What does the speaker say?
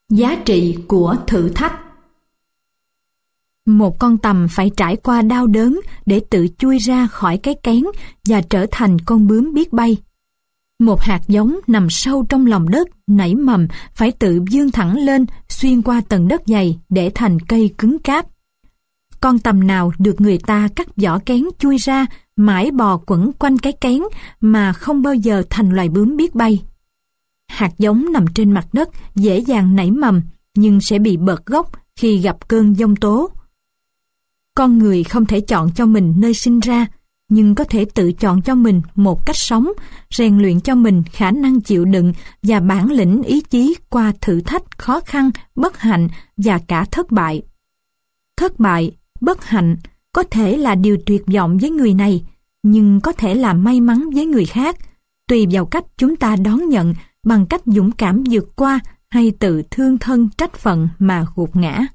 Giá trị của thử thách. Một con tằm phải trải qua đau đớn để tự chui ra khỏi cái kén và trở thành con bướm biết bay. Một hạt giống nằm sâu trong lòng đất nảy mầm phải tự vươn thẳng lên xuyên qua tầng đất dày để thành cây cứng cáp. Con tằm nào được người ta cắt vỏ kén chui ra mãi bò quẩn quanh cái kén mà không bao giờ thành loài bướm biết bay. Hạt giống nằm trên mặt đất dễ dàng nảy mầm nhưng sẽ bị bật gốc khi gặp cơn giông tố. Con người không thể chọn cho mình nơi sinh ra, nhưng có thể tự chọn cho mình một cách sống, rèn luyện cho mình khả năng chịu đựng và bản lĩnh ý chí qua thử thách, khó khăn, bất hạnh và cả thất bại. Thất bại, bất hạnh có thể là điều tuyệt vọng với người này, nhưng có thể là may mắn với người khác, tùy vào cách chúng ta đón nhận bằng cách dũng cảm vượt qua hay tự thương thân trách phận mà gục ngã.